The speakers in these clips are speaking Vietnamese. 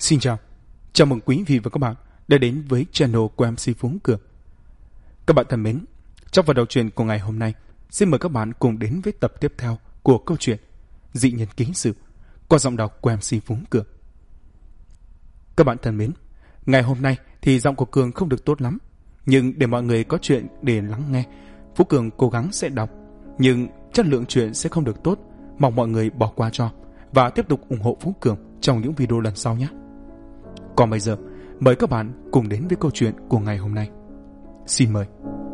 Xin chào mừng quý vị và các bạn đã đến với channel của MC Phú Cường. Các bạn thân mến, trong phần đầu truyện của ngày hôm nay, xin mời các bạn cùng đến với tập tiếp theo của câu chuyện Dị Nhân Ký Sự qua giọng đọc của MC Phú Cường. Các bạn thân mến, ngày hôm nay thì giọng của Cường không được tốt lắm, nhưng để mọi người có chuyện để lắng nghe, Phú Cường cố gắng sẽ đọc, nhưng chất lượng truyện sẽ không được tốt, mong mọi người bỏ qua cho và tiếp tục ủng hộ Phú Cường trong những video lần sau nhé. Còn bây giờ, mời các bạn cùng đến với câu chuyện của ngày hôm nay. Xin mời.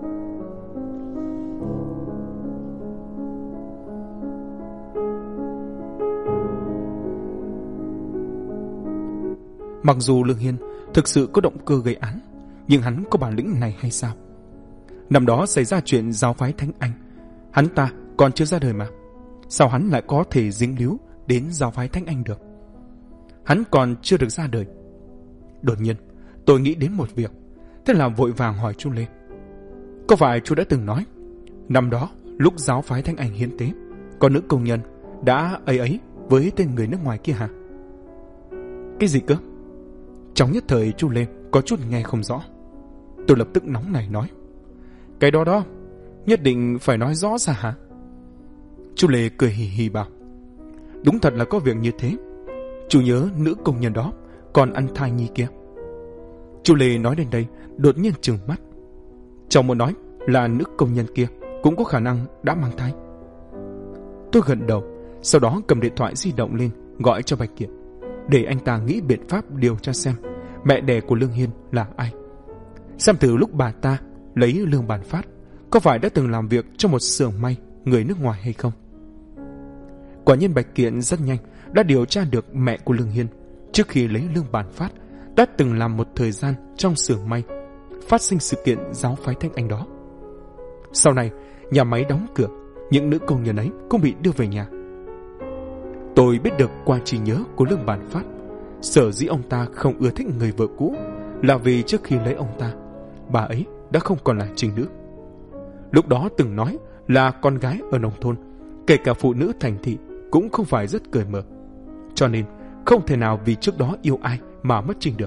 Mặc dù Lương Hiên thực sự có động cơ gây án, nhưng hắn có bản lĩnh này hay sao? Năm đó xảy ra chuyện giáo phái Thánh Anh, hắn ta còn chưa ra đời mà. Sao hắn lại có thể dính líu đến giáo phái Thánh Anh được? Hắn còn chưa được ra đời. Đột nhiên, tôi nghĩ đến một việc, thế là vội vàng hỏi chú Lê. Có phải chú đã từng nói, năm đó lúc giáo phái Thánh Anh hiến tế, có nữ công nhân đã ấy với tên người nước ngoài kia hả? Cái gì cơ? Trong nhất thời chú Lê có chút nghe không rõ. Tôi lập tức nóng nảy nói, cái đó nhất định phải nói rõ ra hả? Chú Lê cười hì hì bảo, đúng thật là có việc như thế. Chú nhớ nữ công nhân đó còn ăn thai nhi kia. Chú Lê nói đến đây đột nhiên trừng mắt. Cháu muốn nói là nữ công nhân kia cũng có khả năng đã mang thai. Tôi gật đầu, sau đó cầm điện thoại di động lên gọi cho Bạch Kiệt, để anh ta nghĩ biện pháp điều tra xem mẹ đẻ của Lương Hiên là ai, xem từ lúc bà ta lấy Lương Bản Phát có phải đã từng làm việc cho một xưởng may người nước ngoài hay không. Quả nhiên Bạch Kiện rất nhanh đã điều tra được mẹ của Lương Hiên trước khi lấy Lương Bản Phát đã từng làm một thời gian trong xưởng may, phát sinh sự kiện giáo phái Thánh Anh đó. Sau này nhà máy đóng cửa, những nữ công nhân ấy cũng bị đưa về nhà. Tôi biết được qua trí nhớ của Lương Bản Phát, sở dĩ ông ta không ưa thích người vợ cũ là vì trước khi lấy ông ta, bà ấy đã không còn là trinh nữ. Lúc đó từng nói là con gái ở nông thôn, kể cả phụ nữ thành thị cũng không phải rất cởi mở, cho nên không thể nào vì trước đó yêu ai mà mất trinh được.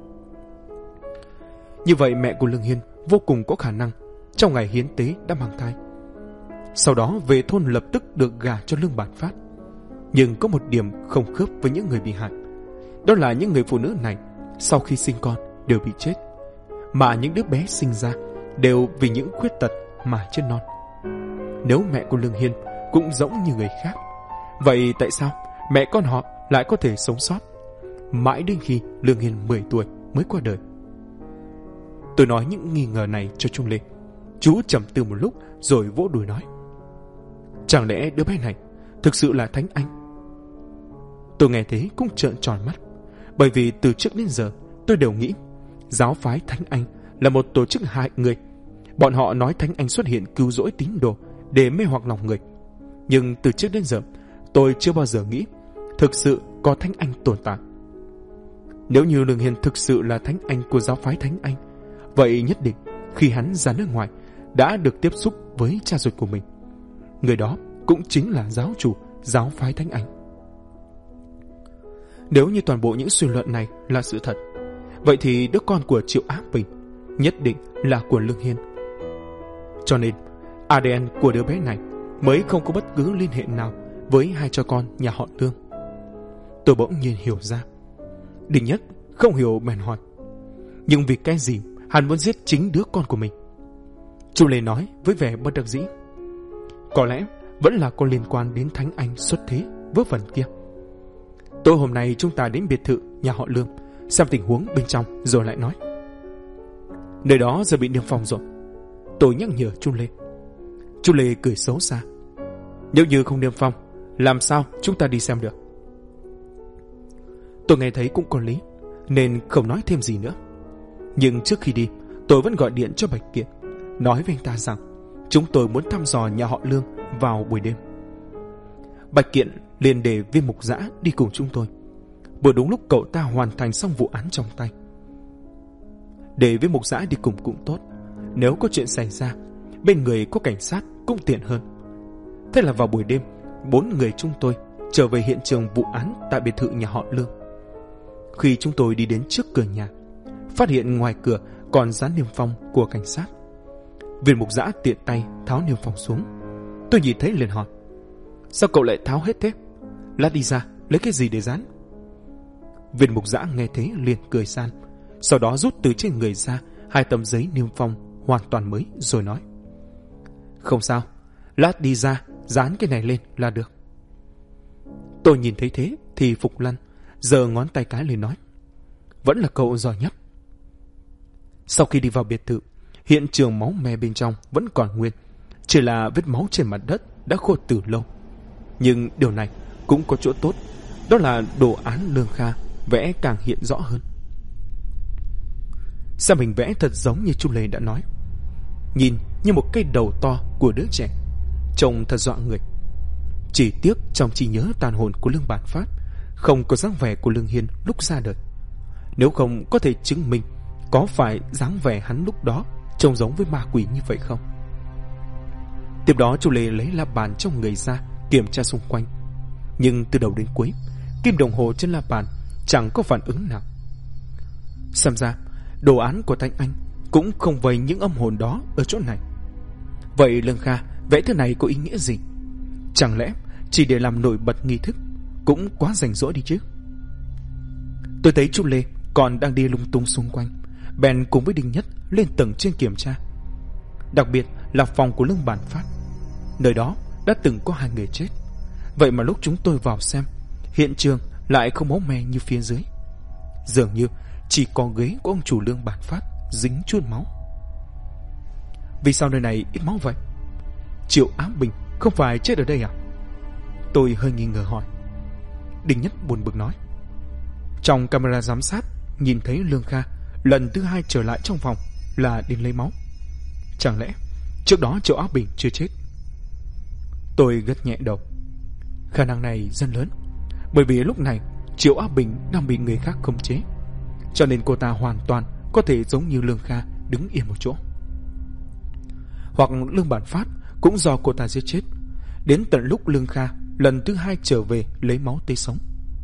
Như vậy mẹ của Lương Hiên vô cùng có khả năng trong ngày hiến tế đã mang thai, sau đó về thôn lập tức được gả cho Lương Bản Phát. Nhưng có một điểm không khớp với những người bị hại, đó là những người phụ nữ này sau khi sinh con đều bị chết, mà những đứa bé sinh ra đều vì những khuyết tật mà chết non. Nếu mẹ của Lương Hiên cũng giống như người khác, vậy tại sao mẹ con họ lại có thể sống sót mãi đến khi Lương Hiên 10 tuổi mới qua đời? Tôi nói những nghi ngờ này cho Trung Lê. Chú trầm tư một lúc rồi vỗ đùi nói, chẳng lẽ đứa bé này thực sự là Thánh Anh? Tôi nghe thế cũng trợn tròn mắt, bởi vì từ trước đến giờ tôi đều nghĩ giáo phái Thánh Anh là một tổ chức hại người. Bọn họ nói Thánh Anh xuất hiện cứu rỗi tín đồ để mê hoặc lòng người, nhưng từ trước đến giờ tôi chưa bao giờ nghĩ thực sự có Thánh Anh tồn tại. Nếu như Lương Hiên thực sự là Thánh Anh của giáo phái Thánh Anh, vậy nhất định khi hắn ra nước ngoài đã được tiếp xúc với cha ruột của mình. Người đó cũng chính là giáo chủ giáo phái Thánh Anh. Nếu như toàn bộ những suy luận này là sự thật, vậy thì đứa con của Triệu Á Bình nhất định là của Lương Hiên. Cho nên ADN của đứa bé này mới không có bất cứ liên hệ nào với hai cha con nhà họ Lương. Tôi bỗng nhiên hiểu ra. Đinh Nhất không hiểu bèn hỏi, nhưng vì cái gì hắn muốn giết chính đứa con của mình? Chú Lê nói với vẻ bất đắc dĩ, có lẽ vẫn là có liên quan đến Thánh Anh xuất thế vớ vẩn kia. Tối hôm nay chúng ta đến biệt thự nhà họ Lương xem tình huống bên trong rồi lại nói. Nơi đó giờ bị niêm phong rồi, tôi nhắc nhở chú Lê. Chú Lê cười xấu xa, nếu như không niêm phong, làm sao chúng ta đi xem được? Tôi nghe thấy cũng có lý, nên không nói thêm gì nữa. Nhưng trước khi đi, tôi vẫn gọi điện cho Bạch Kiện, nói với anh ta rằng chúng tôi muốn thăm dò nhà họ Lương vào buổi đêm. Bạch Kiện liền để Viên Mục Dã đi cùng chúng tôi, vừa đúng lúc cậu ta hoàn thành xong vụ án trong tay. Để Viên Mục Dã đi cùng cũng tốt, nếu có chuyện xảy ra, bên người có cảnh sát cũng tiện hơn. Thế là vào buổi đêm, 4 người chúng tôi trở về hiện trường vụ án tại biệt thự nhà họ Lương. khi chúng tôi đi đến trước cửa nhà, phát hiện ngoài cửa còn dán niêm phong của cảnh sát. Viên mục giã tiện tay tháo niêm phong xuống. Tôi nhìn thấy liền hỏi: sao cậu lại tháo hết thế? Lát đi ra lấy cái gì để dán? Viên mục giã nghe thế liền cười san, sau đó rút từ trên người ra 2 tấm giấy niêm phong hoàn toàn mới rồi nói: không sao, lát đi ra dán cái này lên là được. Tôi nhìn thấy thế thì Phục lăn, giơ ngón tay cái lên nói: vẫn là cậu giỏi nhất. Sau khi đi vào biệt thự, hiện trường máu me bên trong vẫn còn nguyên, chỉ là vết máu trên mặt đất đã khô từ lâu. Nhưng điều này cũng có chỗ tốt, đó là đồ án Lương Kha vẽ càng hiện rõ hơn. Xem hình vẽ thật giống như chú Lê đã nói, nhìn như một cây đầu to của đứa trẻ, trông thật dọa người. Chỉ tiếc trong trí nhớ tàn hồn của Lương Bản Phát không có dáng vẻ của Lương Hiên lúc ra đời. Nếu không có thể chứng minh có phải dáng vẻ hắn lúc đó trông giống với ma quỷ như vậy không. Tiếp đó chú Lê lấy la bàn trong người ra kiểm tra xung quanh, nhưng từ đầu đến cuối kim đồng hồ trên la bàn chẳng có phản ứng nào. Xem ra đồ án của Thanh Anh cũng không vây những âm hồn đó ở chỗ này. Vậy Lương Kha vẽ thứ này có ý nghĩa gì? Chẳng lẽ chỉ để làm nổi bật nghi thức? Cũng quá rảnh rỗi đi chứ. Tôi thấy chú Lê còn đang đi lung tung xung quanh, bèn cùng với Đinh Nhất lên tầng trên kiểm tra. Đặc biệt là phòng của Lương Bản Phát. Nơi đó đã từng có 2 người chết. Vậy mà lúc chúng tôi vào xem, hiện trường lại không máu me như phía dưới. Dường như chỉ có ghế của ông chủ Lương Bản Phát dính chút máu. Vì sao nơi này ít máu vậy? Triệu Á Bình không phải chết ở đây à? Tôi hơi nghi ngờ hỏi. Đinh Nhất buồn bực nói: trong camera giám sát nhìn thấy Lương Kha lần thứ 2 trở lại trong phòng là đến lấy máu. Chẳng lẽ trước đó Triệu Á Bình chưa chết? Tôi gật nhẹ đầu. Khả năng này rất lớn, bởi vì lúc này Triệu Á Bình đang bị người khác khống chế, cho nên cô ta hoàn toàn có thể giống như Lương Kha đứng yên một chỗ. Hoặc Lương Bản Phát cũng do cô ta giết chết, đến tận lúc Lương Kha lần thứ 2 trở về lấy máu tế sống.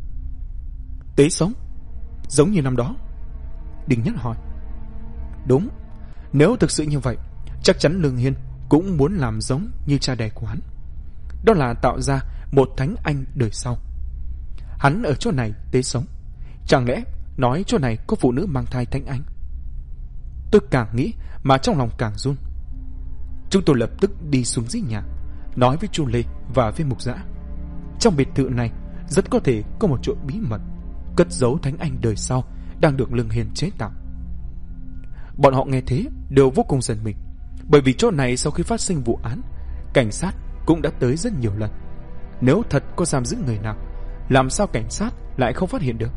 Tế sống? Giống như năm đó? Đinh Nhất hỏi. Đúng, nếu thực sự như vậy, chắc chắn Lương Hiên cũng muốn làm giống như cha đẻ của hắn. Đó là tạo ra một thánh anh đời sau. Hắn ở chỗ này tế sống, chẳng lẽ nói chỗ này có phụ nữ mang thai thánh anh? Tôi càng nghĩ mà trong lòng càng run. Chúng tôi lập tức đi xuống dưới nhà, nói với chú Lê và với Mục Dã. Trong biệt thự này rất có thể có một chỗ bí mật cất giấu thánh anh đời sau đang được Lương Hiên chế tạo. Bọn họ nghe thế đều vô cùng giận mình, bởi vì chỗ này sau khi phát sinh vụ án, cảnh sát cũng đã tới rất nhiều lần. Nếu thật có giam giữ người nào, làm sao cảnh sát lại không phát hiện được?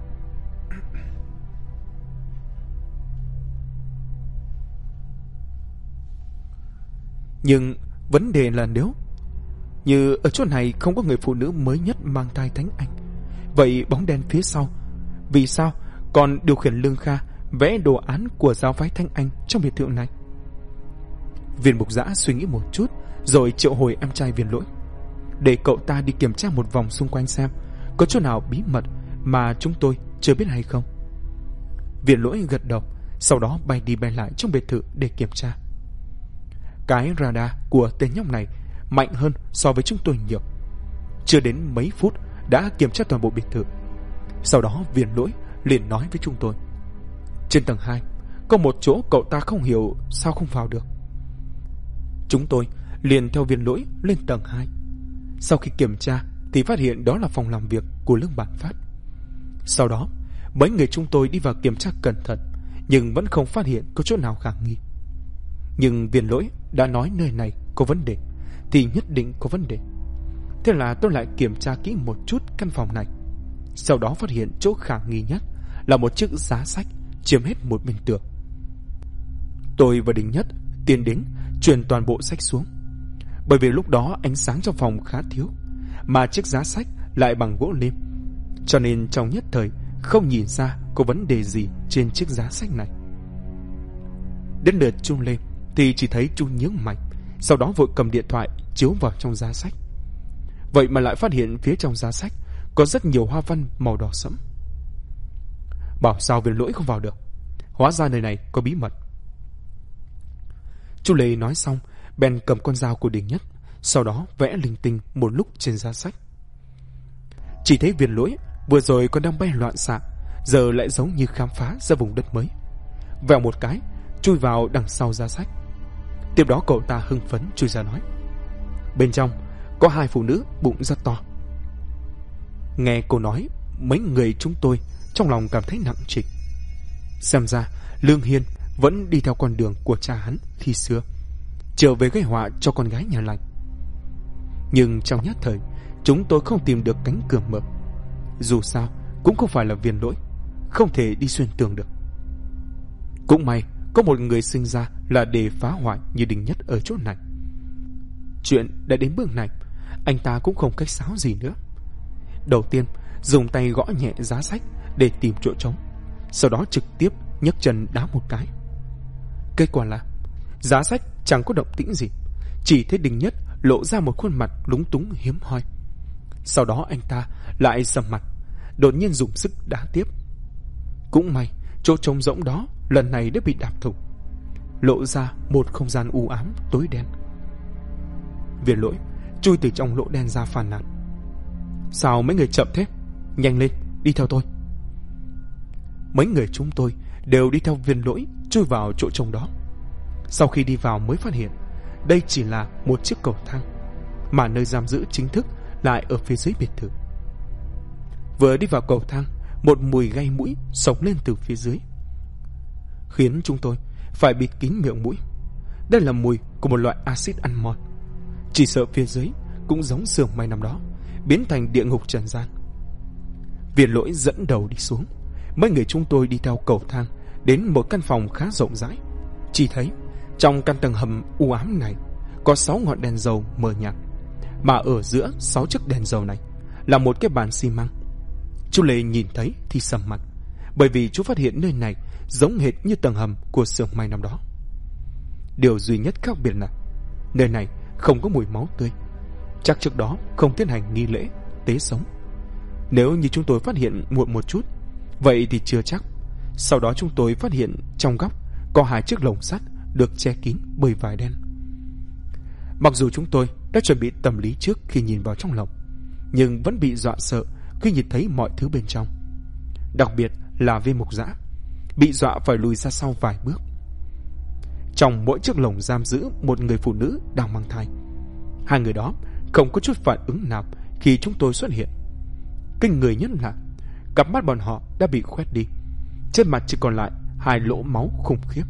Nhưng vấn đề là nếu như ở chỗ này không có người phụ nữ mới nhất mang thai thánh anh, vậy bóng đen phía sau vì sao còn điều khiển Lương Kha vẽ đồ án của giáo phái Thanh Anh trong biệt thự này? Viên Mục Dã suy nghĩ một chút rồi triệu hồi em trai Viên Lỗi, để cậu ta đi kiểm tra một vòng xung quanh xem có chỗ nào bí mật mà chúng tôi chưa biết hay không. Viên Lỗi gật đầu, sau đó bay đi bay lại trong biệt thự để kiểm tra. Cái radar của tên nhóc này mạnh hơn so với chúng tôi nhiều. Chưa đến mấy phút đã kiểm tra toàn bộ biệt thự. Sau đó Viên Lỗi liền nói với chúng tôi: trên tầng 2 có một chỗ cậu ta không hiểu sao không vào được. Chúng tôi liền theo Viên Lỗi lên tầng 2. Sau khi kiểm tra thì phát hiện đó là phòng làm việc của Lương Bản Phát. Sau đó mấy người chúng tôi đi vào kiểm tra cẩn thận, nhưng vẫn không phát hiện có chỗ nào khả nghi. Nhưng Viên Lỗi đã nói nơi này có vấn đề thì nhất định có vấn đề. Thế là tôi lại kiểm tra kỹ một chút căn phòng này. Sau đó phát hiện chỗ khả nghi nhất là một chiếc giá sách chiếm hết một bên tường. Tôi và Đinh Nhất tiến đến chuyển toàn bộ sách xuống, bởi vì lúc đó ánh sáng trong phòng khá thiếu, mà chiếc giá sách lại bằng gỗ lim, cho nên trong nhất thời không nhìn ra có vấn đề gì trên chiếc giá sách này. Đến lượt Chu Lê thì chỉ thấy Chu nhướng mày, sau đó vội cầm điện thoại chiếu vào trong giá sách. Vậy mà lại phát hiện phía trong giá sách có rất nhiều hoa văn màu đỏ sẫm. bảo sao Viên Lỗi không vào được. Hóa ra nơi này có bí mật. Chu Lê nói xong, bèn cầm con dao của Đình Nhất, sau đó vẽ linh tinh một lúc trên giá sách. Chỉ thấy Viên Lỗi vừa rồi còn đang bay loạn xạ, giờ lại giống như khám phá ra vùng đất mới. Vèo một cái, chui vào đằng sau giá sách. Tiếp đó cậu ta hưng phấn chui ra nói: bên trong có 2 phụ nữ bụng rất to. Nghe cô nói, mấy người chúng tôi trong lòng cảm thấy nặng trịch. Xem ra Lương Hiên vẫn đi theo con đường của cha hắn khi xưa, trở về gây họa cho con gái nhà lành. Nhưng trong nhất thời, chúng tôi không tìm được cánh cửa mở. Dù sao cũng không phải là Viên Lỗi, không thể đi xuyên tường được. Cũng may có một người sinh ra là để phá hoại như Đình Nhất ở chỗ này. Chuyện đã đến bước này, anh ta cũng không cách sáo gì nữa. Đầu tiên dùng tay gõ nhẹ giá sách để tìm chỗ trống, sau đó trực tiếp nhấc chân đá một cái. Kết quả là giá sách chẳng có động tĩnh gì, chỉ thấy Đình Nhất lộ ra một khuôn mặt lúng túng hiếm hoi. Sau đó anh ta lại sầm mặt, đột nhiên dùng sức đá tiếp. Cũng may chỗ trống rỗng đó lần này đã bị đạp thủng, lộ ra một không gian u ám tối đen. Viên Lỗi chui từ trong lỗ đen ra phàn nàn: sao mấy người chậm thế? Nhanh lên, đi theo tôi. Mấy người chúng tôi đều đi theo Viên Lỗi chui vào chỗ trống đó. Sau khi đi vào mới phát hiện đây chỉ là một chiếc cầu thang, mà nơi giam giữ chính thức lại ở phía dưới biệt thự. Vừa đi vào cầu thang, một mùi gây mũi xộc lên từ phía dưới, khiến chúng tôi phải bịt kín miệng mũi. Đây là mùi của một loại axit ăn mòn. Chỉ sợ phía dưới cũng giống xưởng may năm đó, biến thành địa ngục trần gian. Viên Lỗi dẫn đầu đi xuống. Mấy người chúng tôi đi theo cầu thang đến một căn phòng khá rộng rãi. Chỉ thấy trong căn tầng hầm u ám này có 6 ngọn đèn dầu mờ nhạt, mà ở giữa 6 chiếc đèn dầu này là một cái bàn xi măng. Chú Lê nhìn thấy thì sầm mặt, bởi vì chú phát hiện nơi này giống hệt như tầng hầm của xưởng may năm đó. Điều duy nhất khác biệt là nơi này không có mùi máu tươi. Chắc trước đó không tiến hành nghi lễ tế sống. Nếu như chúng tôi phát hiện muộn một chút, vậy thì chưa chắc. Sau đó chúng tôi phát hiện trong góc có 2 chiếc lồng sắt được che kín bởi vải đen. Mặc dù chúng tôi đã chuẩn bị tâm lý trước khi nhìn vào trong lồng, nhưng vẫn bị dọa sợ khi nhìn thấy mọi thứ bên trong. Đặc biệt là Viên Mục Dã bị dọa phải lùi ra sau vài bước. Trong mỗi chiếc lồng giam giữ một người phụ nữ đang mang thai. 2 người đó không có chút phản ứng nào khi chúng tôi xuất hiện. Kinh người nhất là cặp mắt bọn họ đã bị khoét đi, trên mặt chỉ còn lại 2 lỗ máu khủng khiếp.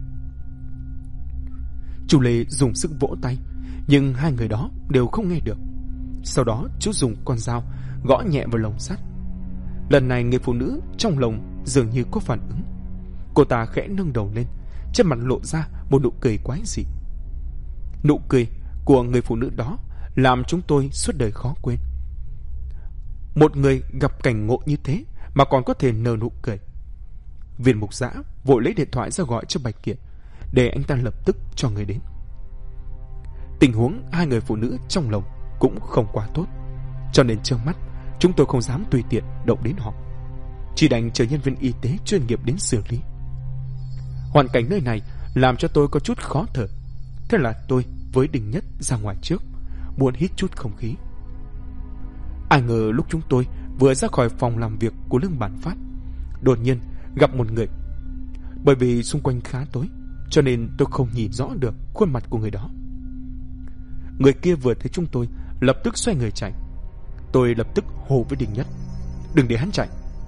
Chú Lê dùng sức vỗ tay, nhưng 2 người đó đều không nghe được. Sau đó chú dùng con dao gõ nhẹ vào lồng sắt. Lần này người phụ nữ trong lồng dường như có phản ứng. Cô ta khẽ nâng đầu lên, trên mặt lộ ra một nụ cười quái dị. Nụ cười của người phụ nữ đó làm chúng tôi suốt đời khó quên. Một người gặp cảnh ngộ như thế mà còn có thể nở nụ cười. Viên Mục Dã vội lấy điện thoại ra gọi cho Bạch Kiệt, để anh ta lập tức cho người đến. Tình huống 2 người phụ nữ trong lồng cũng không quá tốt, cho nên trước mắt chúng tôi không dám tùy tiện động đến họ, chỉ đành chờ nhân viên y tế chuyên nghiệp đến xử lý. Hoàn cảnh nơi này làm cho tôi có chút khó thở, thế là tôi với Đình Nhất ra ngoài trước, muốn hít chút không khí. Ai ngờ lúc chúng tôi vừa ra khỏi phòng làm việc của Lương Bản Phát, đột nhiên gặp một người. Bởi vì xung quanh khá tối, cho nên tôi không nhìn rõ được khuôn mặt của người đó. Người kia vừa thấy chúng tôi lập tức xoay người chạy. Tôi lập tức hô với Đình Nhất: đừng để hắn chạy.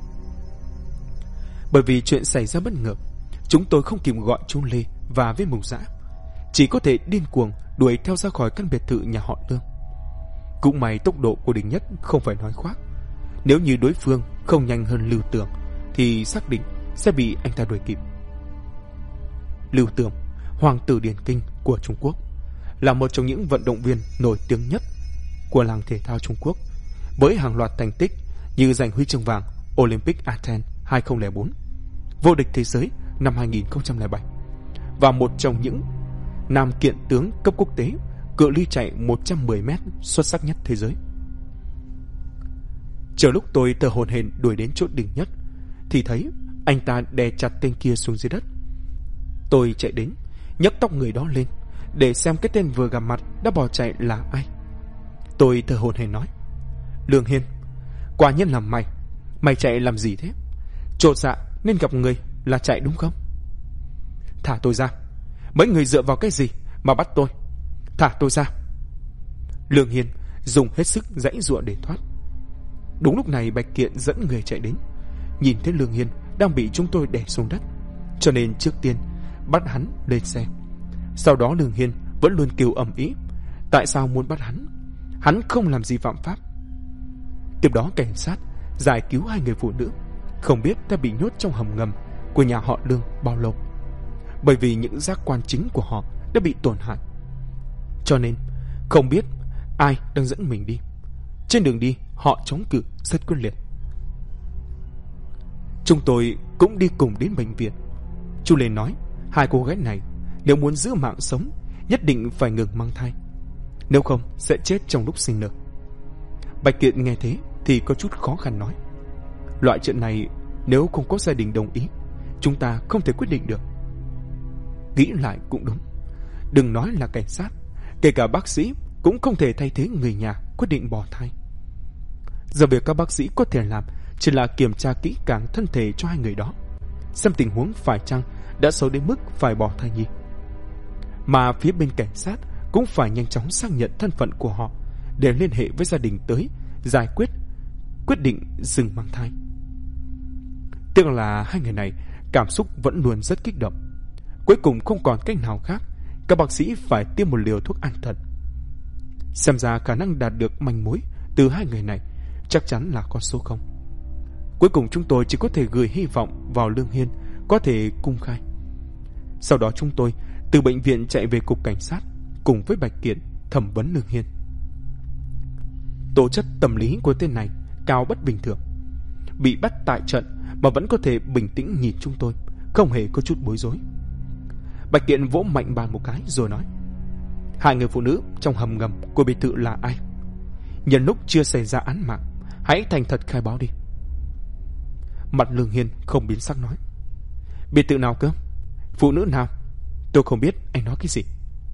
Bởi vì chuyện xảy ra bất ngờ, chúng tôi không kịp gọi chú Lê và Viên Mục Dã, chỉ có thể điên cuồng đuổi theo ra khỏi căn biệt thự nhà họ Lương. Cũng may tốc độ của Đình Nhất không phải nói khoác. Nếu như đối phương không nhanh hơn Lưu Tường thì xác định sẽ bị anh ta đuổi kịp. Lưu Tường, hoàng tử điền kinh của Trung Quốc, là một trong những vận động viên nổi tiếng nhất của làng thể thao Trung Quốc, với hàng loạt thành tích như giành huy chương vàng Olympic Athens 2004, vô địch thế giới năm 2007, và một trong những nam kiện tướng cấp quốc tế cự ly chạy 110m xuất sắc nhất thế giới. Chờ lúc tôi thở hổn hển đuổi đến chỗ Đình Nhất thì thấy Anh ta đè chặt tên kia xuống dưới đất. Tôi chạy đến, nhấc tóc người đó lên để xem cái tên vừa gặp mặt đã bỏ chạy là ai. Tôi thở hổn hển nói: Lương Hiên, quả nhiên là mày. Mày chạy làm gì thế? Chột dạ nên gặp người là chạy đúng không? Thả tôi ra. Mấy người dựa vào cái gì mà bắt tôi? Thả tôi ra. Lương Hiên dùng hết sức giãy giụa để thoát. Đúng lúc này Bạch Kiện dẫn người chạy đến, nhìn thấy Lương Hiên đang bị chúng tôi đè xuống đất, cho nên trước tiên bắt hắn lên xe. Sau đó Lương Hiên vẫn luôn kêu ầm ĩ tại sao muốn bắt hắn. Hắn không làm gì phạm pháp. Tiếp đó cảnh sát giải cứu hai người phụ nữ, không biết đã bị nhốt trong hầm ngầm của nhà họ Lương bao lâu, bởi vì những giác quan chính của họ đã bị tổn hại, cho nên không biết ai đang dẫn mình đi. Trên đường đi họ chống cự rất quyết liệt. Chúng tôi cũng đi cùng đến bệnh viện. Chu Lê nói hai cô gái này nếu muốn giữ mạng sống nhất định phải ngừng mang thai, nếu không sẽ chết trong lúc sinh nở. Bạch Kiện nghe thế thì có chút khó khăn nói: Loại chuyện này nếu không có gia đình đồng ý, chúng ta không thể quyết định được. Nghĩ lại cũng đúng, đừng nói là cảnh sát, kể cả bác sĩ cũng không thể thay thế người nhà quyết định bỏ thai. Giờ việc các bác sĩ có thể làm chỉ là kiểm tra kỹ càng thân thể cho hai người đó, xem tình huống phải chăng đã xấu đến mức phải bỏ thai nhi. Mà phía bên cảnh sát cũng phải nhanh chóng xác nhận thân phận của họ để liên hệ với gia đình tới giải quyết định dừng mang thai. Tiếc là hai người này cảm xúc vẫn luôn rất kích động. Cuối cùng không còn cách nào khác, các bác sĩ phải tiêm một liều thuốc an thần. Xem ra khả năng đạt được manh mối từ hai người này chắc chắn là con số 0. Cuối cùng chúng tôi chỉ có thể gửi hy vọng vào Lương Hiên có thể cung khai. Sau đó chúng tôi từ bệnh viện chạy về cục cảnh sát cùng với Bạch Kiện thẩm vấn Lương Hiên. Tố chất tâm lý của tên này cao bất bình thường, bị bắt tại trận mà vẫn có thể bình tĩnh nhìn chúng tôi, không hề có chút bối rối. Bạch Kiện vỗ mạnh bàn một cái rồi nói: Hai người phụ nữ trong hầm ngầm của biệt thự là ai? Nhân lúc chưa xảy ra án mạng, hãy thành thật khai báo đi. Mặt Lương Hiên không biến sắc nói: Biệt thự nào cơ? Phụ nữ nào? Tôi không biết anh nói cái gì.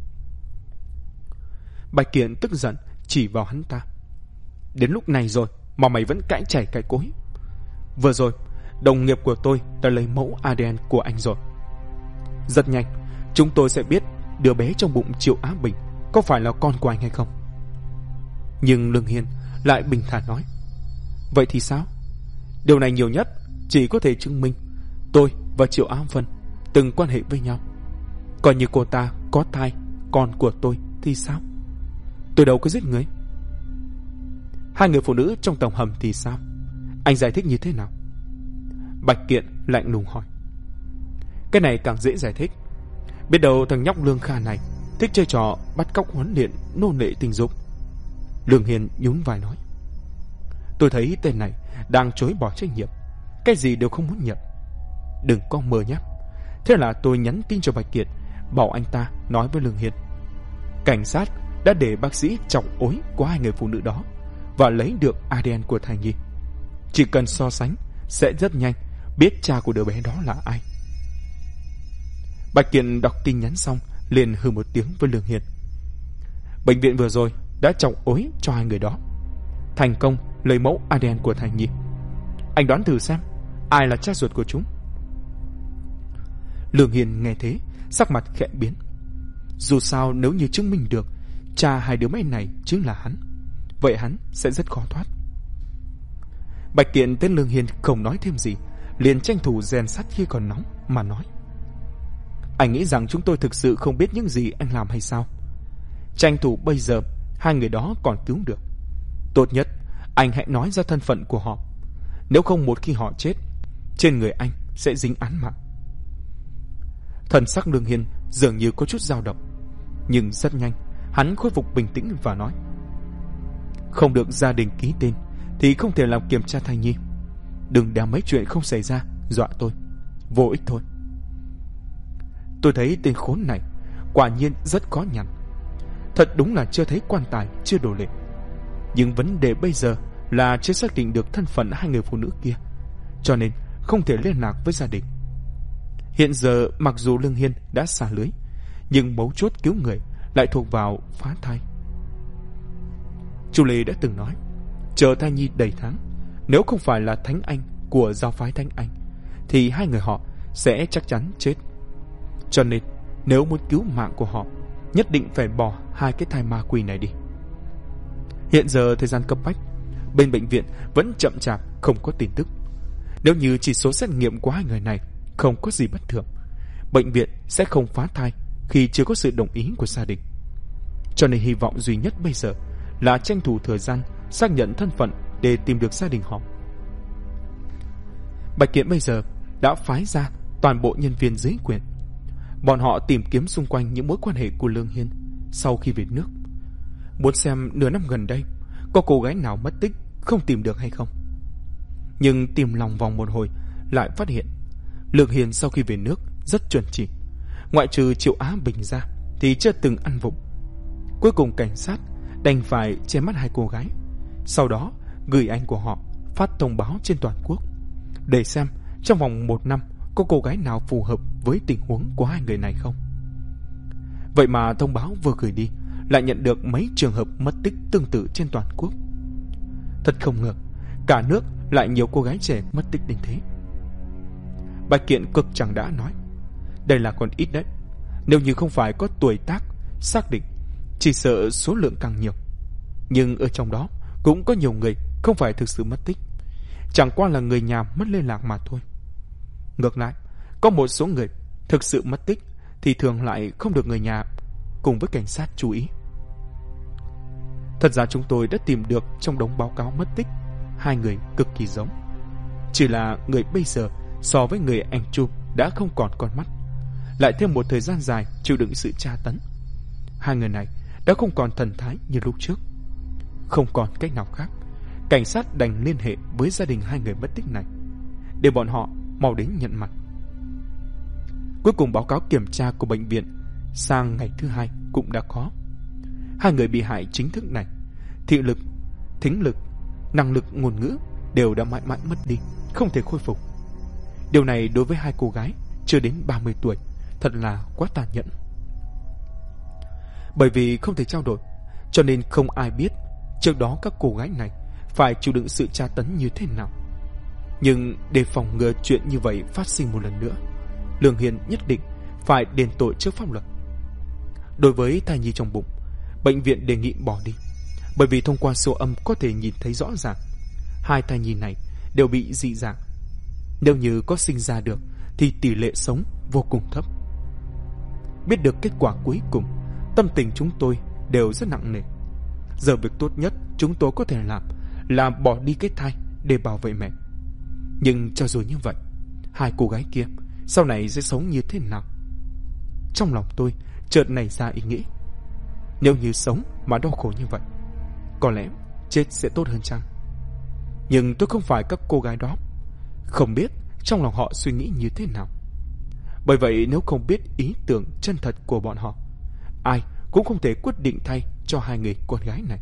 Bạch Kiện tức giận chỉ vào hắn ta: Đến lúc này rồi mà mày vẫn cãi chảy cãi cối. Vừa rồi đồng nghiệp của tôi đã lấy mẫu ADN của anh rồi. Rất nhanh chúng tôi sẽ biết đứa bé trong bụng Triệu Á Bình có phải là con của anh hay không. Nhưng Lương Hiên lại bình thản nói: Vậy thì sao? Điều này nhiều nhất chỉ có thể chứng minh tôi và Triệu Á Vân từng quan hệ với nhau. Còn như cô ta có thai con của tôi thì sao? Tôi đâu có giết người. Hai người phụ nữ trong tầng hầm thì sao? Anh giải thích như thế nào? Bạch Kiện lạnh lùng hỏi. Cái này càng dễ giải thích. Biết đâu thằng nhóc Lương Kha này thích chơi trò bắt cóc huấn luyện nô lệ tình dục. Lương Hiền nhún vai nói: Tôi thấy tên này đang chối bỏ trách nhiệm, cái gì đều không muốn nhận. Đừng có mơ nhé. Thế là tôi nhắn tin cho Bạch Kiệt, bảo anh ta nói với Lương Hiền. Cảnh sát đã để bác sĩ chọc ối của hai người phụ nữ đó và lấy được ADN của thai nhi. Chỉ cần so sánh sẽ rất nhanh biết cha của đứa bé đó là ai. Bạch Kiện đọc tin nhắn xong liền hừ một tiếng với Lương Hiền. Bệnh viện vừa rồi đã chọc ối cho hai người đó, thành công lấy mẫu ADN của thai nhi. Anh đoán thử xem ai là cha ruột của chúng. Lương Hiền nghe thế sắc mặt khẽ biến. Dù sao nếu như chứng minh được cha hai đứa bé này chính là hắn, vậy hắn sẽ rất khó thoát. Bạch Kiện tên Lương Hiền không nói thêm gì, liền tranh thủ rèn sắt khi còn nóng mà nói. Anh nghĩ rằng chúng tôi thực sự không biết những gì anh làm hay sao? Tranh thủ bây giờ hai người đó còn cứu được. Tốt nhất anh hãy nói ra thân phận của họ, nếu không một khi họ chết, trên người anh sẽ dính án mạng. Thần sắc Lương Hiền dường như có chút dao động, nhưng rất nhanh hắn khôi phục bình tĩnh và nói. Không được gia đình ký tên thì không thể làm kiểm tra thai nhi. Đừng đem mấy chuyện không xảy ra dọa tôi, vô ích thôi. Tôi thấy tên khốn này quả nhiên rất khó nhằn. Thật đúng là chưa thấy quan tài chưa đổ lệ. Nhưng vấn đề bây giờ là chưa xác định được thân phận hai người phụ nữ kia, cho nên không thể liên lạc với gia đình. Hiện giờ mặc dù Lương Hiên đã xả lưới, nhưng mấu chốt cứu người lại thuộc vào phá thai. Chu Lê đã từng nói, chờ thai nhi đầy tháng, nếu không phải là Thánh Anh của giáo phái Thánh Anh, thì hai người họ sẽ chắc chắn chết. Cho nên nếu muốn cứu mạng của họ, nhất định phải bỏ hai cái thai ma quỷ này đi. Hiện giờ thời gian cấp bách, bên bệnh viện vẫn chậm chạp không có tin tức. Nếu như chỉ số xét nghiệm của hai người này không có gì bất thường, bệnh viện sẽ không phá thai khi chưa có sự đồng ý của gia đình. Cho nên hy vọng duy nhất bây giờ là tranh thủ thời gian xác nhận thân phận để tìm được gia đình họ. Bạch Kiện bây giờ đã phái ra toàn bộ nhân viên dưới quyền. Bọn họ tìm kiếm xung quanh những mối quan hệ của Lương Hiên sau khi về nước, muốn xem nửa năm gần đây có cô gái nào mất tích không tìm được hay không. Nhưng tìm lòng vòng một hồi lại phát hiện Lương Hiên sau khi về nước rất chuẩn chỉ, ngoại trừ Triệu Á Bình ra thì chưa từng ăn vụng. Cuối cùng cảnh sát đành phải che mắt hai cô gái, sau đó gửi anh của họ phát thông báo trên toàn quốc để xem trong vòng 1 năm có cô gái nào phù hợp với tình huống của hai người này không. Vậy mà thông báo vừa gửi đi lại nhận được mấy trường hợp mất tích tương tự trên toàn quốc. Thật không ngờ cả nước lại nhiều cô gái trẻ mất tích đến thế. Bạch Kiện cực chẳng đã nói, đây là còn ít đấy, nếu như không phải có tuổi tác xác định, chỉ sợ số lượng càng nhiều. Nhưng ở trong đó cũng có nhiều người không phải thực sự mất tích, chẳng qua là người nhà mất liên lạc mà thôi. Ngược lại, có một số người thực sự mất tích thì thường lại không được người nhà cùng với cảnh sát chú ý. Thật ra chúng tôi đã tìm được trong đống báo cáo mất tích hai người cực kỳ giống, chỉ là người bây giờ so với người anh Chu đã không còn con mắt, lại thêm một thời gian dài chịu đựng sự tra tấn. Hai người này đã không còn thần thái như lúc trước. Không còn cách nào khác, cảnh sát đành liên hệ với gia đình hai người mất tích này để bọn họ mau đến nhận mặt. Cuối cùng báo cáo kiểm tra của bệnh viện sang ngày thứ hai cũng đã có. Hai người bị hại chính thức này, thị lực, thính lực, năng lực ngôn ngữ đều đã mãi mãi mất đi, không thể khôi phục. Điều này đối với hai cô gái chưa đến 30 tuổi thật là quá tàn nhẫn. Bởi vì không thể trao đổi, cho nên không ai biết trước đó các cô gái này phải chịu đựng sự tra tấn như thế nào. Nhưng để phòng ngừa chuyện như vậy phát sinh một lần nữa, Lương Hiên nhất định phải đền tội trước pháp luật. Đối với thai nhi trong bụng, bệnh viện đề nghị bỏ đi, bởi vì thông qua siêu âm có thể nhìn thấy rõ ràng hai thai nhi này đều bị dị dạng. Nếu như có sinh ra được thì tỷ lệ sống vô cùng thấp. Biết được kết quả cuối cùng, tâm tình chúng tôi đều rất nặng nề. Giờ việc tốt nhất chúng tôi có thể làm là bỏ đi cái thai để bảo vệ mẹ. Nhưng cho dù như vậy, hai cô gái kia sau này sẽ sống như thế nào? Trong lòng tôi chợt nảy ra ý nghĩ, nếu như sống mà đau khổ như vậy, có lẽ chết sẽ tốt hơn chăng? Nhưng tôi không phải các cô gái đó, không biết trong lòng họ suy nghĩ như thế nào. Bởi vậy nếu không biết ý tưởng chân thật của bọn họ, ai cũng không thể quyết định thay cho hai người con gái này.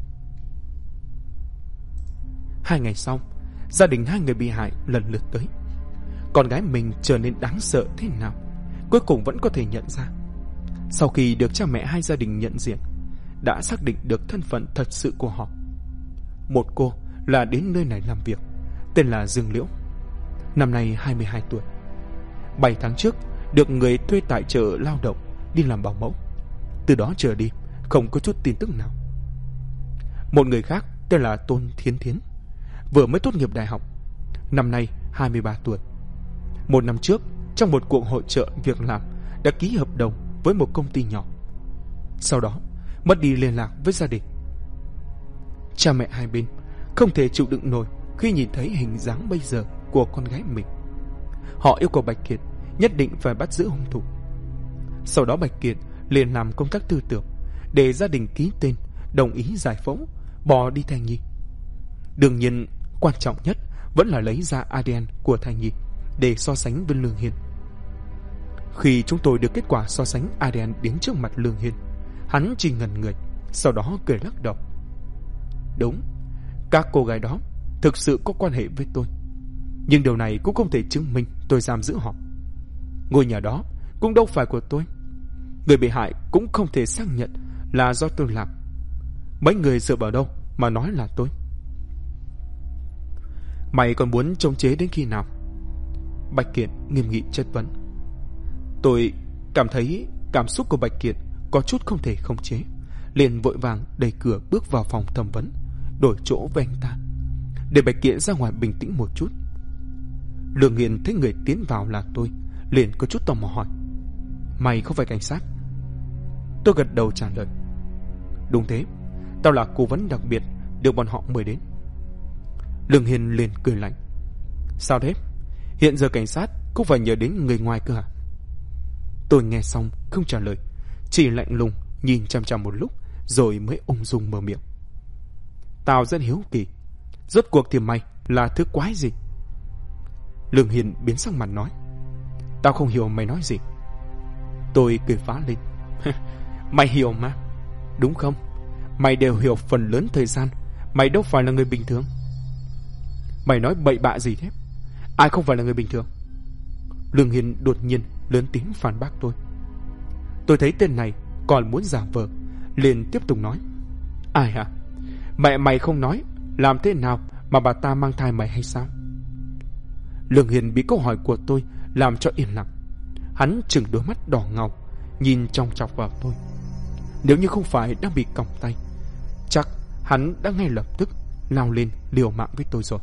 2 ngày sau, gia đình hai người bị hại lần lượt tới. Con gái mình trở nên đáng sợ thế nào, cuối cùng vẫn có thể nhận ra. Sau khi được cha mẹ hai gia đình nhận diện, đã xác định được thân phận thật sự của họ. Một cô là đến nơi này làm việc, tên là Dương Liễu, năm nay 22 tuổi. 7 tháng trước được người thuê tại chợ lao động đi làm bảo mẫu, từ đó trở đi không có chút tin tức nào. Một người khác tên là Tôn Thiến Thiến, vừa mới tốt nghiệp đại học, năm nay 23 tuổi. 1 năm trước, trong một cuộc hội chợ việc làm, đã ký hợp đồng với một công ty nhỏ. Sau đó mất đi liên lạc với gia đình. Cha mẹ hai bên không thể chịu đựng nổi khi nhìn thấy hình dáng bây giờ của con gái mình. Họ yêu cầu Bạch Kiệt nhất định phải bắt giữ hung thủ. Sau đó Bạch Kiệt liền làm công tác tư tưởng để gia đình ký tên đồng ý giải phẫu, bỏ đi thai nhi. Đương nhiên quan trọng nhất vẫn là lấy ra ADN của thai nhi để so sánh với Lương Hiên. Khi chúng tôi được kết quả so sánh ADN đến trước mặt Lương Hiên, hắn chỉ ngẩn người, sau đó cười lắc đầu. Đúng, các cô gái đó thực sự có quan hệ với tôi. Nhưng điều này cũng không thể chứng minh tôi giam giữ họ. Ngôi nhà đó cũng đâu phải của tôi. Người bị hại cũng không thể xác nhận là do tôi làm. Mấy người dựa vào đâu mà nói là tôi? Mày còn muốn chống chế đến khi nào? Bạch Kiệt nghiêm nghị chất vấn. Tôi cảm thấy cảm xúc của Bạch Kiệt có chút không thể khống chế, liền vội vàng đẩy cửa bước vào phòng thẩm vấn, đổi chỗ với anh ta, để Bạch Kiệt ra ngoài bình tĩnh một chút. Lương Hiền thấy người tiến vào là tôi, liền có chút tò mò hỏi: Mày không phải cảnh sát? Tôi gật đầu trả lời: Đúng thế, tao là cố vấn đặc biệt được bọn họ mời đến. Lương Hiền liền cười lạnh: Sao thế? Hiện giờ cảnh sát cũng phải nhờ đến người ngoài cơ hả? Tôi nghe xong không trả lời, chỉ lạnh lùng nhìn chằm chằm một lúc, rồi mới ung dung mở miệng: Tao rất hiếu kỳ, rốt cuộc thì mày là thứ quái gì? Lương Hiền biến sắc mặt nói: Tao không hiểu mày nói gì. Tôi cười phá lên: Mày hiểu mà, đúng không? Mày đều hiểu, phần lớn thời gian mày đâu phải là người bình thường. Mày nói bậy bạ gì thế? Ai không phải là người bình thường? Lương Hiền đột nhiên lớn tiếng phản bác tôi. Tôi thấy tên này còn muốn giả vờ, liền tiếp tục nói: Ai hả? Mẹ mày không nói, làm thế nào mà bà ta mang thai mày hay sao? Lương Hiền bị câu hỏi của tôi làm cho yên lặng. Hắn trừng đôi mắt đỏ ngầu, nhìn chòng chọc vào tôi. Nếu như không phải đang bị còng tay, chắc hắn đã ngay lập tức lao lên liều mạng với tôi rồi.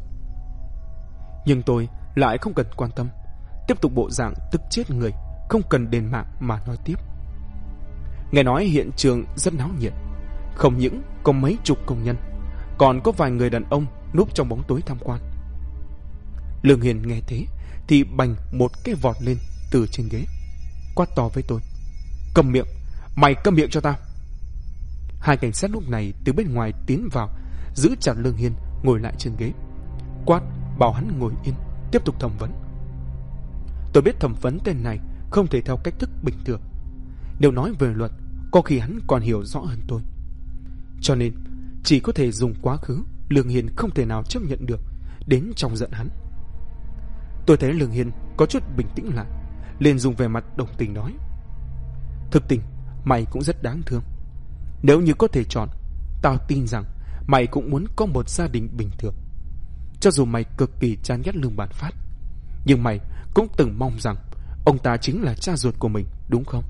Nhưng tôi lại không cần quan tâm, tiếp tục bộ dạng tức chết người, không cần đền mạng mà nói tiếp. Nghe nói hiện trường rất náo nhiệt, không những có mấy chục công nhân, còn có vài người đàn ông núp trong bóng tối tham quan. Lương Hiền nghe thế thì bành một cái vọt lên từ trên ghế, quát to với tôi: Câm miệng, mày câm miệng cho tao. Hai cảnh sát lúc này từ bên ngoài tiến vào, giữ chặt Lương Hiền ngồi lại trên ghế, quát bảo hắn ngồi yên, tiếp tục thẩm vấn. Tôi biết thẩm vấn tên này không thể theo cách thức bình thường. Nếu nói về luật, có khi hắn còn hiểu rõ hơn tôi. Cho nên chỉ có thể dùng quá khứ Lương Hiền không thể nào chấp nhận được đến trong giận hắn. Tôi thấy Lương Hiền có chút bình tĩnh lại, liền dùng vẻ mặt đồng tình nói: Thực tình mày cũng rất đáng thương. Nếu như có thể chọn, tao tin rằng mày cũng muốn có một gia đình bình thường. Cho dù mày cực kỳ chán ghét Lương Bản Phát, nhưng mày cũng từng mong rằng ông ta chính là cha ruột của mình, đúng không?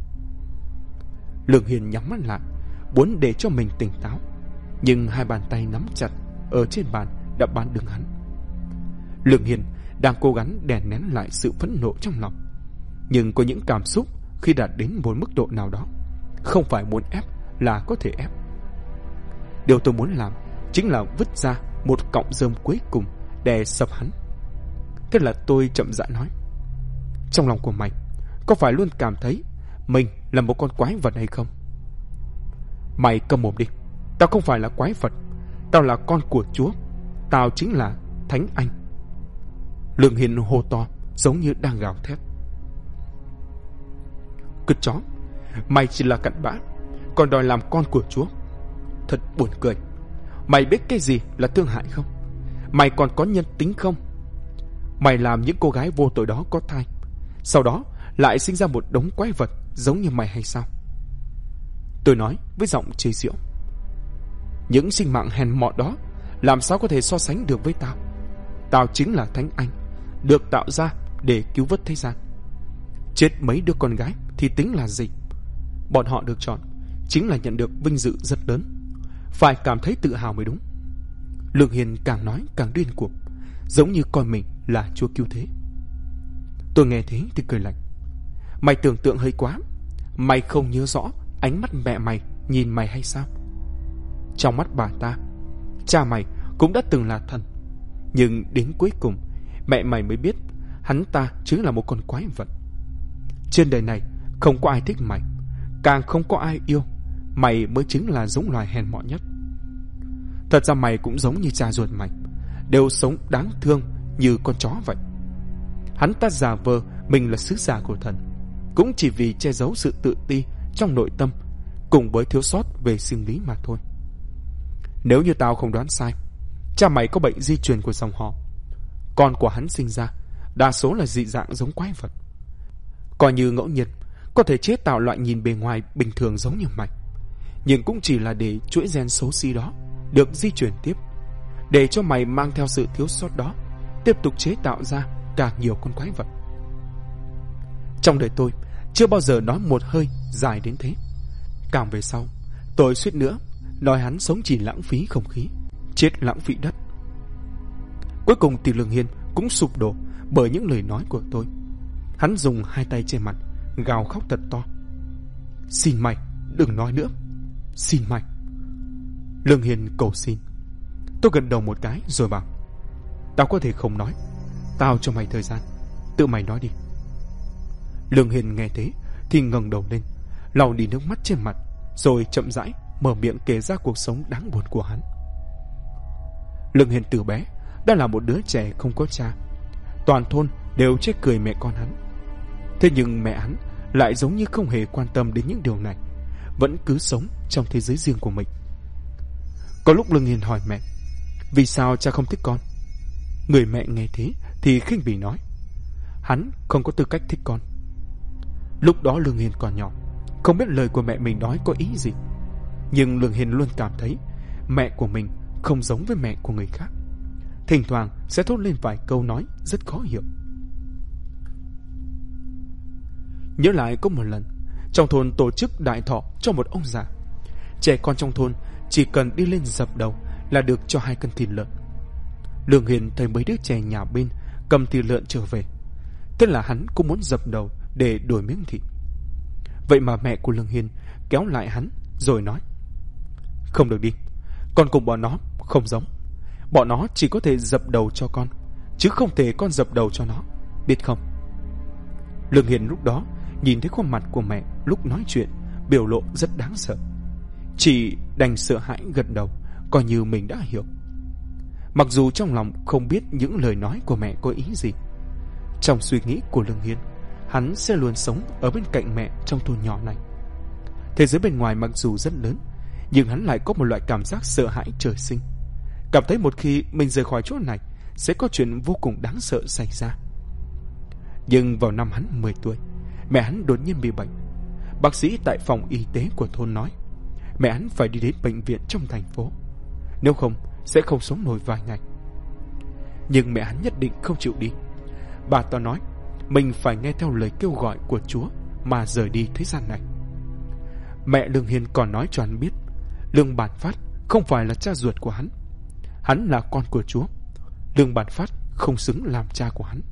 Lương Hiền nhắm mắt lại, muốn để cho mình tỉnh táo, nhưng hai bàn tay nắm chặt ở trên bàn đã bán đứng hắn. Lương Hiền đang cố gắng đè nén lại sự phẫn nộ trong lòng, nhưng có những cảm xúc khi đạt đến một mức độ nào đó, không phải muốn ép là có thể ép. Điều tôi muốn làm chính là vứt ra một cọng rơm cuối cùng đè sập hắn. Thế là tôi chậm rãi nói: Trong lòng của mày có phải luôn cảm thấy mình là một con quái vật hay không? Mày câm mồm đi. Tao không phải là quái vật, tao là con của Chúa. Tao chính là Thánh Anh. Lương Hiền hô to giống như đang gào thét. Cứt chó, mày chỉ là cặn bã, còn đòi làm con của Chúa. Thật buồn cười. Mày biết cái gì là thương hại không? Mày còn có nhân tính không? Mày làm những cô gái vô tội đó có thai, sau đó lại sinh ra một đống quái vật giống như mày hay sao? Tôi nói với giọng chế giễu. Những sinh mạng hèn mọn đó làm sao có thể so sánh được với tao? Tao chính là Thánh Anh, được tạo ra để cứu vớt thế gian. Chết mấy đứa con gái thì tính là gì? Bọn họ được chọn chính là nhận được vinh dự rất lớn, phải cảm thấy tự hào mới đúng. Lương Hiền càng nói càng điên cuồng, giống như coi mình là Chúa cứu thế. Tôi nghe thế thì cười lạnh. Mày tưởng tượng hơi quá. Mày không nhớ rõ ánh mắt mẹ mày nhìn mày hay sao? Trong mắt bà ta, cha mày cũng đã từng là thần, nhưng đến cuối cùng mẹ mày mới biết hắn ta chính là một con quái vật. Trên đời này không có ai thích mày, càng không có ai yêu. Mày mới chính là giống loài hèn mọn nhất. Thật ra mày cũng giống như cha ruột mày, đều sống đáng thương như con chó vậy. Hắn ta giả vờ mình là sứ giả của thần, cũng chỉ vì che giấu sự tự ti trong nội tâm cùng với thiếu sót về sinh lý mà thôi. Nếu như tao không đoán sai, cha mày có bệnh di truyền của dòng họ, con của hắn sinh ra đa số là dị dạng giống quái vật. Coi như ngẫu nhiên có thể chế tạo loại nhìn bề ngoài bình thường giống như mày, nhưng cũng chỉ là để chuỗi gen xấu xí đó được di chuyển tiếp, để cho mày mang theo sự thiếu sót đó tiếp tục chế tạo ra càng nhiều con quái vật. Trong đời tôi chưa bao giờ nói một hơi dài đến thế. Càng về sau, tôi suýt nữa nói hắn sống chỉ lãng phí không khí, chết lãng phí đất. Cuối cùng thì Lương Hiên cũng sụp đổ bởi những lời nói của tôi. Hắn dùng hai tay che mặt, gào khóc thật to. Xin mày, đừng nói nữa. Xin mày. Lương Hiên cầu xin. Tôi gật đầu một cái rồi bảo, tao có thể không nói. Tao cho mày thời gian, tự mày nói đi. Lương Hiên nghe thế thì ngẩng đầu lên, lau đi nước mắt trên mặt, rồi chậm rãi mở miệng kể ra cuộc sống đáng buồn của hắn. Lương Hiên từ bé đã là một đứa trẻ không có cha. Toàn thôn đều chê cười mẹ con hắn. Thế nhưng mẹ hắn lại giống như không hề quan tâm đến những điều này, vẫn cứ sống trong thế giới riêng của mình. Có lúc Lương Hiên hỏi mẹ, vì sao cha không thích con? Người mẹ nghe thế thì khinh bỉ nói, hắn không có tư cách thích con. Lúc đó Lương Hiên còn nhỏ, không biết lời của mẹ mình nói có ý gì, nhưng Lương Hiên luôn cảm thấy mẹ của mình không giống với mẹ của người khác. Thỉnh thoảng sẽ thốt lên vài câu nói rất khó hiểu. Nhớ lại có một lần, trong thôn tổ chức đại thọ cho một ông già. Trẻ con trong thôn chỉ cần đi lên dập đầu là được cho 2 cân thịt lợn. Lương Hiên thấy mấy đứa trẻ nhà bên cầm thịt lợn trở về, thế là hắn cũng muốn dập đầu để đổi miếng thịt. Vậy mà mẹ của Lương Hiên kéo lại hắn rồi nói, không được đi, con cùng bọn nó không giống. Bọn nó chỉ có thể dập đầu cho con, chứ không thể con dập đầu cho nó, biết không? Lương Hiên lúc đó nhìn thấy khuôn mặt của mẹ lúc nói chuyện, biểu lộ rất đáng sợ. Chỉ đành sợ hãi gật đầu, coi như mình đã hiểu. Mặc dù trong lòng không biết những lời nói của mẹ có ý gì, trong suy nghĩ của Lương Hiên, hắn sẽ luôn sống ở bên cạnh mẹ trong thôn nhỏ này. Thế giới bên ngoài mặc dù rất lớn, nhưng hắn lại có một loại cảm giác sợ hãi trời sinh, cảm thấy một khi mình rời khỏi chỗ này sẽ có chuyện vô cùng đáng sợ xảy ra. Nhưng vào năm hắn 10 tuổi, mẹ hắn đột nhiên bị bệnh. Bác sĩ tại phòng y tế của thôn nói mẹ hắn phải đi đến bệnh viện trong thành phố, nếu không sẽ không sống nổi vài ngày. Nhưng mẹ hắn nhất định không chịu đi. Bà ta nói mình phải nghe theo lời kêu gọi của Chúa mà rời đi thế gian này. Mẹ Lương Hiên còn nói cho hắn biết Lương Bản Phát không phải là cha ruột của hắn. Hắn là con của Chúa. Lương Bản Phát không xứng làm cha của hắn.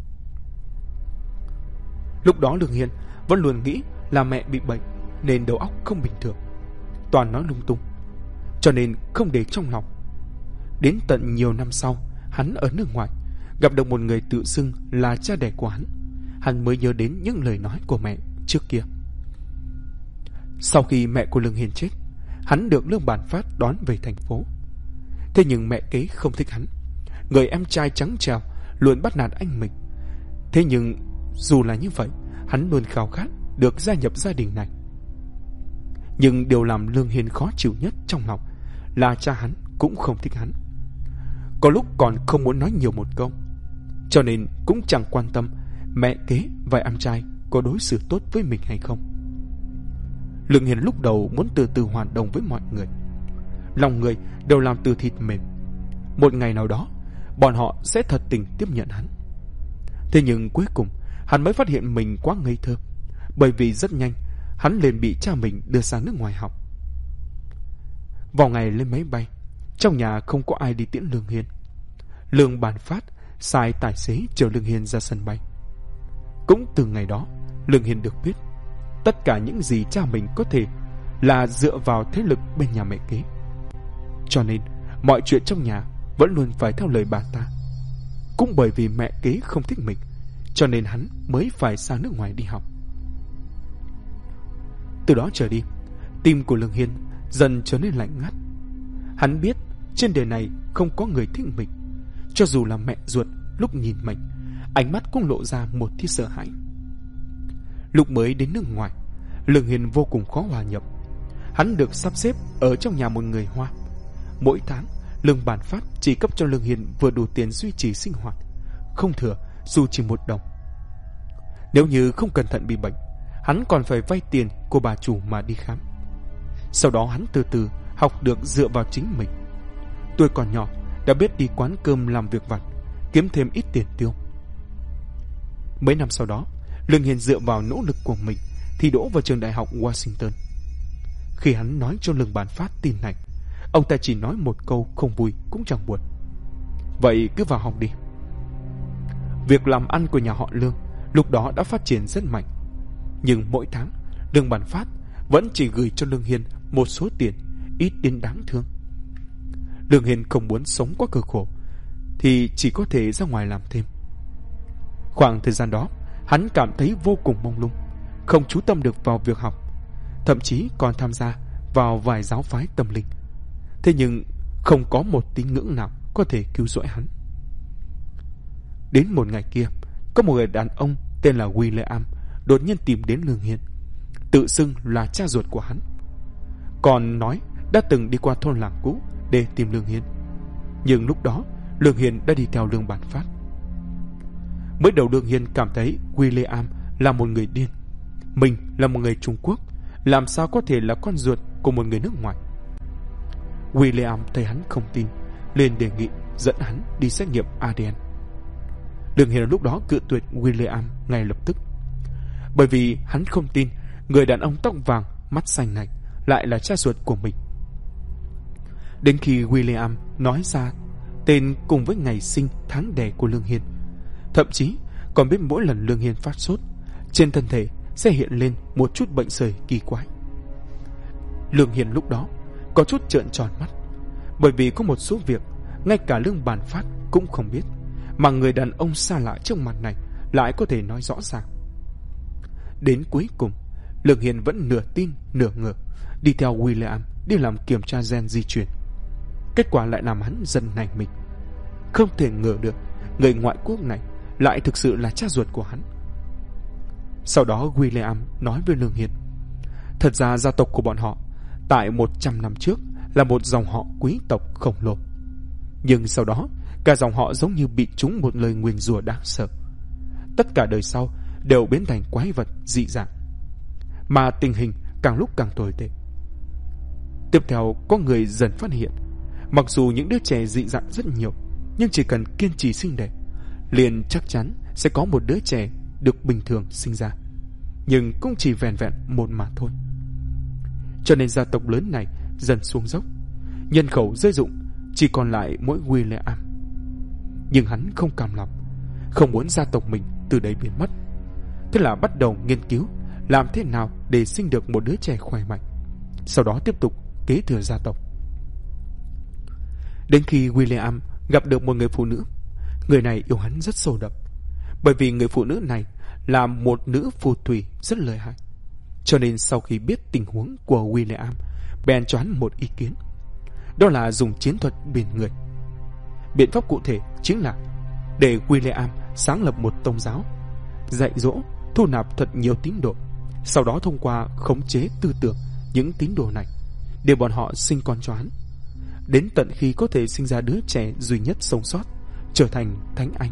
Lúc đó Lương Hiên vẫn luôn nghĩ là mẹ bị bệnh nên đầu óc không bình thường, toàn nói lung tung, cho nên không để trong lòng. Đến tận nhiều năm sau, hắn ở nước ngoài gặp được một người tự xưng là cha đẻ của hắn, hắn mới nhớ đến những lời nói của mẹ trước kia. Sau khi mẹ của Lương Hiên chết, hắn được Lương Bản Phát đón về thành phố. Thế nhưng mẹ kế không thích hắn, người em trai trắng trẻo luôn bắt nạt anh mình. Thế nhưng dù là như vậy, hắn luôn khao khát được gia nhập gia đình này. Nhưng điều làm Lương Hiên khó chịu nhất trong lòng là cha hắn cũng không thích hắn. Có lúc còn không muốn nói nhiều một câu, cho nên cũng chẳng quan tâm mẹ kế và em trai có đối xử tốt với mình hay không. Lương Hiên lúc đầu muốn từ từ hòa đồng với mọi người. Lòng người đều làm từ thịt mềm. Một ngày nào đó, bọn họ sẽ thật tình tiếp nhận hắn. Thế nhưng cuối cùng, hắn mới phát hiện mình quá ngây thơ, bởi vì rất nhanh, hắn liền bị cha mình đưa sang nước ngoài học. Vào ngày lên máy bay, trong nhà không có ai đi tiễn Lương Hiên. Lương Bản Phát sai tài xế chở Lương Hiên ra sân bay. Cũng từ ngày đó, Lương Hiên được biết tất cả những gì cha mình có thể là dựa vào thế lực bên nhà mẹ kế. Cho nên mọi chuyện trong nhà vẫn luôn phải theo lời bà ta. Cũng bởi vì mẹ kế không thích mình, cho nên hắn mới phải sang nước ngoài đi học. Từ đó trở đi, tim của Lương Hiên dần trở nên lạnh ngắt. Hắn biết trên đời này không có người thích mình. Cho dù là mẹ ruột lúc nhìn mình, ánh mắt cũng lộ ra một tia sợ hãi. Lúc mới đến nước ngoài, Lương Hiên vô cùng khó hòa nhập. Hắn được sắp xếp ở trong nhà một người Hoa. Mỗi tháng, Lương Bản Phát chỉ cấp cho Lương Hiên vừa đủ tiền duy trì sinh hoạt, không thừa dù chỉ 1 đồng. Nếu như không cẩn thận bị bệnh, hắn còn phải vay tiền của bà chủ mà đi khám. Sau đó hắn từ từ học được dựa vào chính mình. Tuổi còn nhỏ đã biết đi quán cơm làm việc vặt, kiếm thêm ít tiền tiêu. Mấy năm sau đó, Lương Hiền dựa vào nỗ lực của mình thi đỗ vào trường đại học Washington. Khi hắn nói cho Lương Bản Phát tin này, ông ta chỉ nói một câu không vui cũng chẳng buồn: vậy cứ vào học đi. Việc làm ăn của nhà họ Lương lúc đó đã phát triển rất mạnh, nhưng mỗi tháng Lương Bản Phát vẫn chỉ gửi cho Lương Hiền một số tiền ít đến đáng thương. Lương Hiền không muốn sống quá cực khổ thì chỉ có thể ra ngoài làm thêm. Khoảng thời gian đó, hắn cảm thấy vô cùng mông lung, không chú tâm được vào việc học, thậm chí còn tham gia vào vài giáo phái tâm linh. Thế nhưng không có một tín ngưỡng nào có thể cứu rỗi hắn. Đến một ngày kia, có một người đàn ông tên là William đột nhiên tìm đến Lương Hiền, tự xưng là cha ruột của hắn, còn nói đã từng đi qua thôn làng cũ để tìm Lương Hiền. Nhưng lúc đó Lương Hiền đã đi theo Lương Bản Phát. Mới đầu Lương Hiền cảm thấy William là một người điên. Mình là một người Trung Quốc, làm sao có thể là con ruột của một người nước ngoài. William thấy hắn không tin, liền đề nghị dẫn hắn đi xét nghiệm ADN. Lương Hiền lúc đó cự tuyệt William ngay lập tức, bởi vì hắn không tin người đàn ông tóc vàng mắt xanh này lại là cha ruột của mình. Đến khi William nói ra tên cùng với ngày sinh tháng đẻ của Lương Hiền, thậm chí còn biết mỗi lần Lương Hiền phát sốt, trên thân thể sẽ hiện lên một chút bệnh sởi kỳ quái. Lương Hiền lúc đó có chút trợn tròn mắt, bởi vì có một số việc ngay cả Lương Bản Phát cũng không biết, mà người đàn ông xa lạ trước mặt này lại có thể nói rõ ràng. Đến cuối cùng, Lương Hiền vẫn nửa tin nửa ngờ đi theo William đi làm kiểm tra gen di truyền. Kết quả lại làm hắn giật nảy mình. Không thể ngờ được người ngoại quốc này lại thực sự là cha ruột của hắn. Sau đó William nói với Lương Hiền, thật ra gia tộc của bọn họ tại 100 năm trước là một dòng họ quý tộc khổng lồ. Nhưng sau đó cả dòng họ giống như bị trúng một lời nguyền rủa đáng sợ. Tất cả đời sau đều biến thành quái vật dị dạng, mà tình hình càng lúc càng tồi tệ. Tiếp theo có người dần phát hiện, mặc dù những đứa trẻ dị dạng rất nhiều, nhưng chỉ cần kiên trì sinh đẻ, liền chắc chắn sẽ có một đứa trẻ được bình thường sinh ra, nhưng cũng chỉ vẹn vẹn một mà thôi. Cho nên gia tộc lớn này dần xuống dốc, nhân khẩu rơi rụng, chỉ còn lại mỗi William. Nhưng hắn không cam lòng, không muốn gia tộc mình từ đấy biến mất. Thế là bắt đầu nghiên cứu làm thế nào để sinh được một đứa trẻ khỏe mạnh, sau đó tiếp tục kế thừa gia tộc. Đến khi William gặp được một người phụ nữ, người này yêu hắn rất sâu đậm, bởi vì người phụ nữ này là một nữ phù thủy rất lợi hại. Cho nên sau khi biết tình huống của William, bèn cho hắn một ý kiến, đó là dùng chiến thuật biển người. Biện pháp cụ thể chính là để William sáng lập một tôn giáo, dạy dỗ, thu nạp thật nhiều tín đồ, sau đó thông qua khống chế tư tưởng những tín đồ này để bọn họ sinh con cho hắn, đến tận khi có thể sinh ra đứa trẻ duy nhất sống sót, trở thành thánh anh.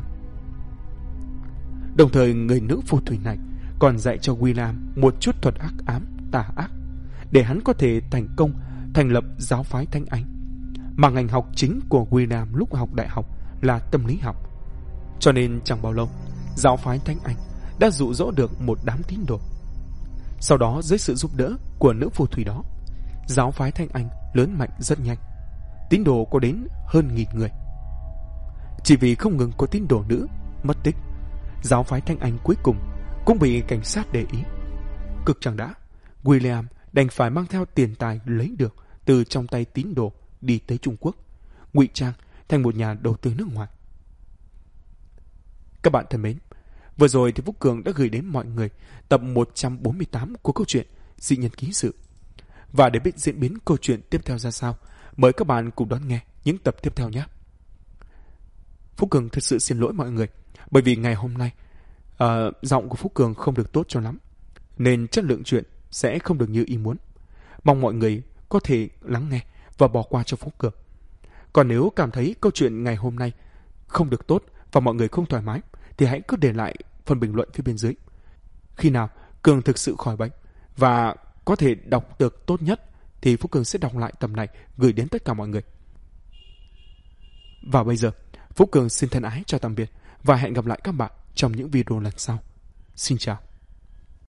Đồng thời người nữ phù thủy này còn dạy cho William một chút thuật ác ám tà ác, để hắn có thể thành công thành lập giáo phái Thánh Anh, mà ngành học chính của William lúc học đại học là tâm lý học. Cho nên chẳng bao lâu, giáo phái Thánh Anh đã dụ dỗ được một đám tín đồ. Sau đó dưới sự giúp đỡ của nữ phù thủy đó, giáo phái Thánh Anh lớn mạnh rất nhanh, tín đồ có đến hơn 1000 người. Chỉ vì không ngừng có tín đồ nữ mất tích, giáo phái Thánh Anh cuối cùng cũng bị cảnh sát để ý. Cực chẳng đã, William đành phải mang theo tiền tài lấy được từ trong tay tín đồ đi tới Trung Quốc, ngụy trang thành một nhà đầu tư nước ngoài. Các bạn thân mến, vừa rồi thì Phúc Cường đã gửi đến mọi người tập 148 của câu chuyện Dị Nhân Ký Sự. Và để biết diễn biến câu chuyện tiếp theo ra sao, mời các bạn cùng đón nghe những tập tiếp theo nhé. Phúc Cường thật sự xin lỗi mọi người, bởi vì ngày hôm nay giọng của Phúc Cường không được tốt cho lắm, nên chất lượng chuyện sẽ không được như ý muốn. Mong mọi người có thể lắng nghe và bỏ qua cho Phúc Cường. Còn nếu cảm thấy câu chuyện ngày hôm nay không được tốt và mọi người không thoải mái thì hãy cứ để lại phần bình luận phía bên dưới. Khi nào Cường thực sự khỏi bệnh và có thể đọc được tốt nhất thì Phúc Cường sẽ đọc lại tập này gửi đến tất cả mọi người. Và bây giờ, Phúc Cường xin thân ái chào tạm biệt và hẹn gặp lại các bạn trong những video lần sau. Xin chào.